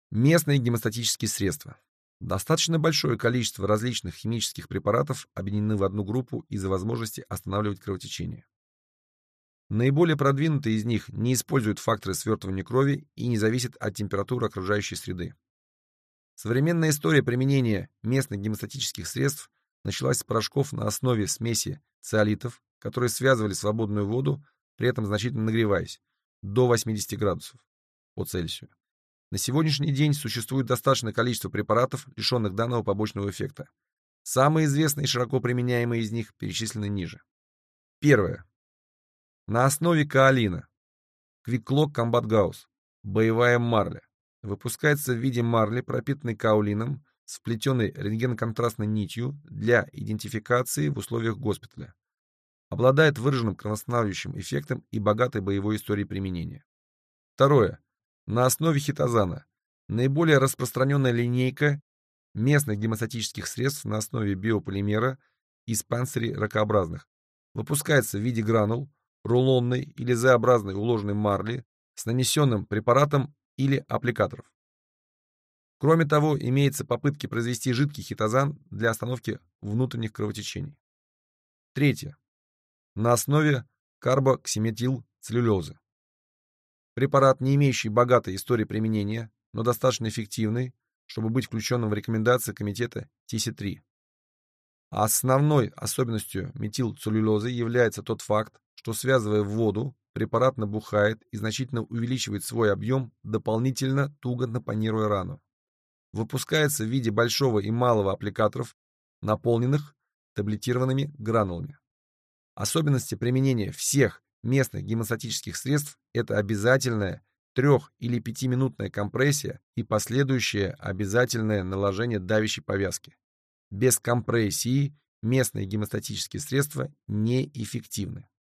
Местные гемостатические средства. Достаточно большое количество различных химических препаратов объединены в одну группу из-за возможности останавливать кровотечение. Наиболее продвинутые из них не используют факторы свертывания крови и не зависят от температуры окружающей среды. Современная история применения местных гемостатических средств началась с порошков на основе смеси циолитов, которые связывали свободную воду, при этом значительно нагреваясь до 80 градусов по Цельсию. На сегодняшний день существует достаточное количество препаратов, лишенных данного побочного эффекта. Самые известные и широко применяемые из них перечислены ниже. Первое. На основе каолина. Квиклок Комбат Гаусс. Боевая марля. Выпускается в виде марли, пропитанной каолином, с вплетенной рентгеноконтрастной нитью для идентификации в условиях госпиталя. Обладает выраженным кровоостанавливающим эффектом и богатой боевой историей применения. Второе. На основе хитозана. Наиболее распространенная линейка местных гемостатических средств на основе биополимера из панцирей ракообразных. Выпускается в виде гранул, рулонной или Z-образной уложенной марли с нанесенным препаратом или аппликаторов. Кроме того, имеются попытки произвести жидкий хитозан для остановки внутренних кровотечений. Третье. На основе карбоксиметилцеллюлозы. Препарат, не имеющий богатой истории применения, но достаточно эффективный, чтобы быть включенным в рекомендации комитета ТИСИ-3. Основной особенностью метилцеллюлозы является тот факт, что, связывая воду, препарат набухает и значительно увеличивает свой объем, дополнительно туго напонируя рану. Выпускается в виде большого и малого аппликаторов, наполненных таблетированными гранулами. Особенности применения всех местных гемостатических средств – это обязательная 3- или 5-минутная компрессия и последующее обязательное наложение давящей повязки. Без компрессии местные гемостатические средства неэффективны.